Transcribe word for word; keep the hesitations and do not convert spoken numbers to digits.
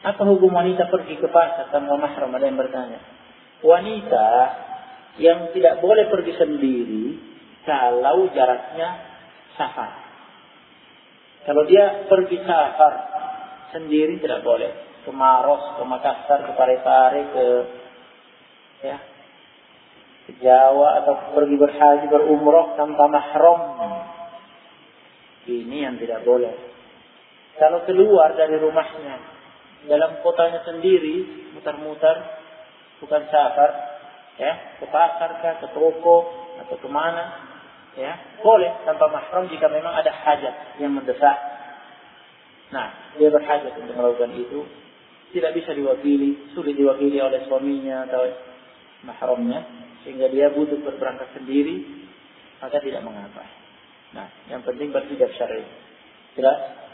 Apa hukum wanita pergi ke pasar tanpa mahram? Ada yang bertanya. Wanita yang tidak boleh pergi sendiri kalau jaraknya safar. Kalau dia pergi safar sendiri tidak boleh. Ke Maros, ke Makassar, ke Parepare, ke ya, ke Jawa, atau pergi berhaji, berumrah tanpa mahram. Ini yang tidak boleh. Kalau keluar dari rumahnya dalam kotanya sendiri, mutar-mutar, bukan safar, ya, ke pasar kah, ke toko atau kemana, ya, boleh tanpa mahram jika memang ada hajat yang mendesak. Nah, dia berhajat untuk melakukan itu, tidak bisa diwakili, sulit diwakili oleh suaminya atau mahramnya, sehingga dia butuh berberangkat sendiri, maka tidak mengapa. Nah, yang penting berhijab syar'i. Jelas?